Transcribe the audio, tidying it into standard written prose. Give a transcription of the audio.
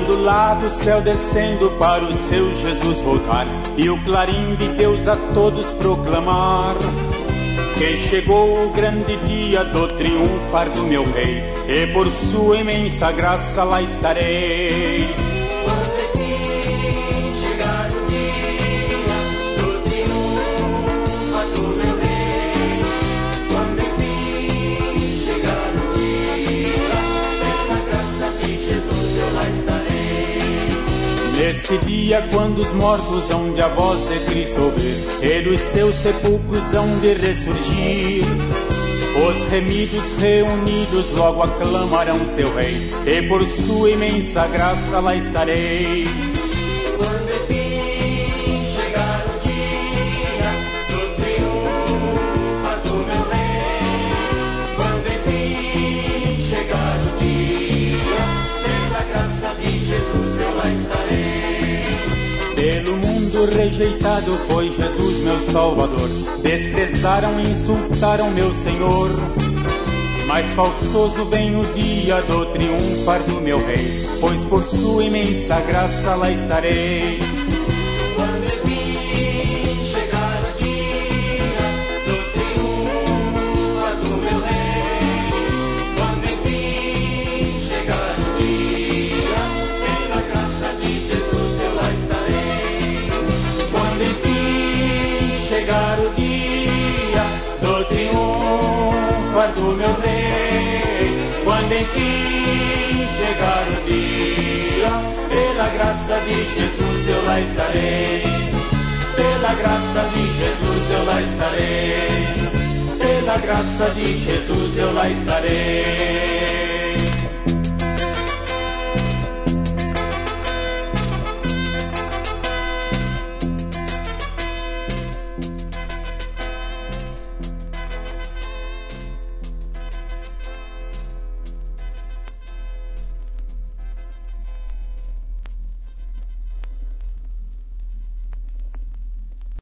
Quando lá do céu descendo para o seu Jesus voltar, e o clarim de Deus a todos proclamar, que chegou o grande dia do triunfar do meu rei, e por sua imensa graça lá estarei. Quando enfim chegar o dia do triunfar do meu rei, quando enfim chegar o dia, pela graça de Jesus eu lá estarei. Nesse dia, quando os mortos hão de a voz de Cristo ouvir, e dos seus sepulcros hão de ressurgir, os remidos reunidos logo aclamarão seu rei, e por sua imensa graça lá estarei. Quando enfim chegar o dia do triunfar do meu rei, quando enfim chegar o dia, pela graça de Jesus eu lá estarei. Pelo mundo rejeitado foi Jesus meu Salvador, desprezaram e insultaram meu Senhor, mas faustoso vem o dia do triunfar do meu rei, pois por sua imensa graça lá estarei. Quando enfim chegar o dia do triunfar do meu rei, quando enfim chegar o dia, pela graça de Jesus eu lá estarei. Quando enfim chegar o dia do triunfar do meu rei, quando enfim chegar o dia, pela graça de Jesus eu lá estarei. Pela graça de Jesus eu lá estarei. Pela graça de Jesus eu lá estarei.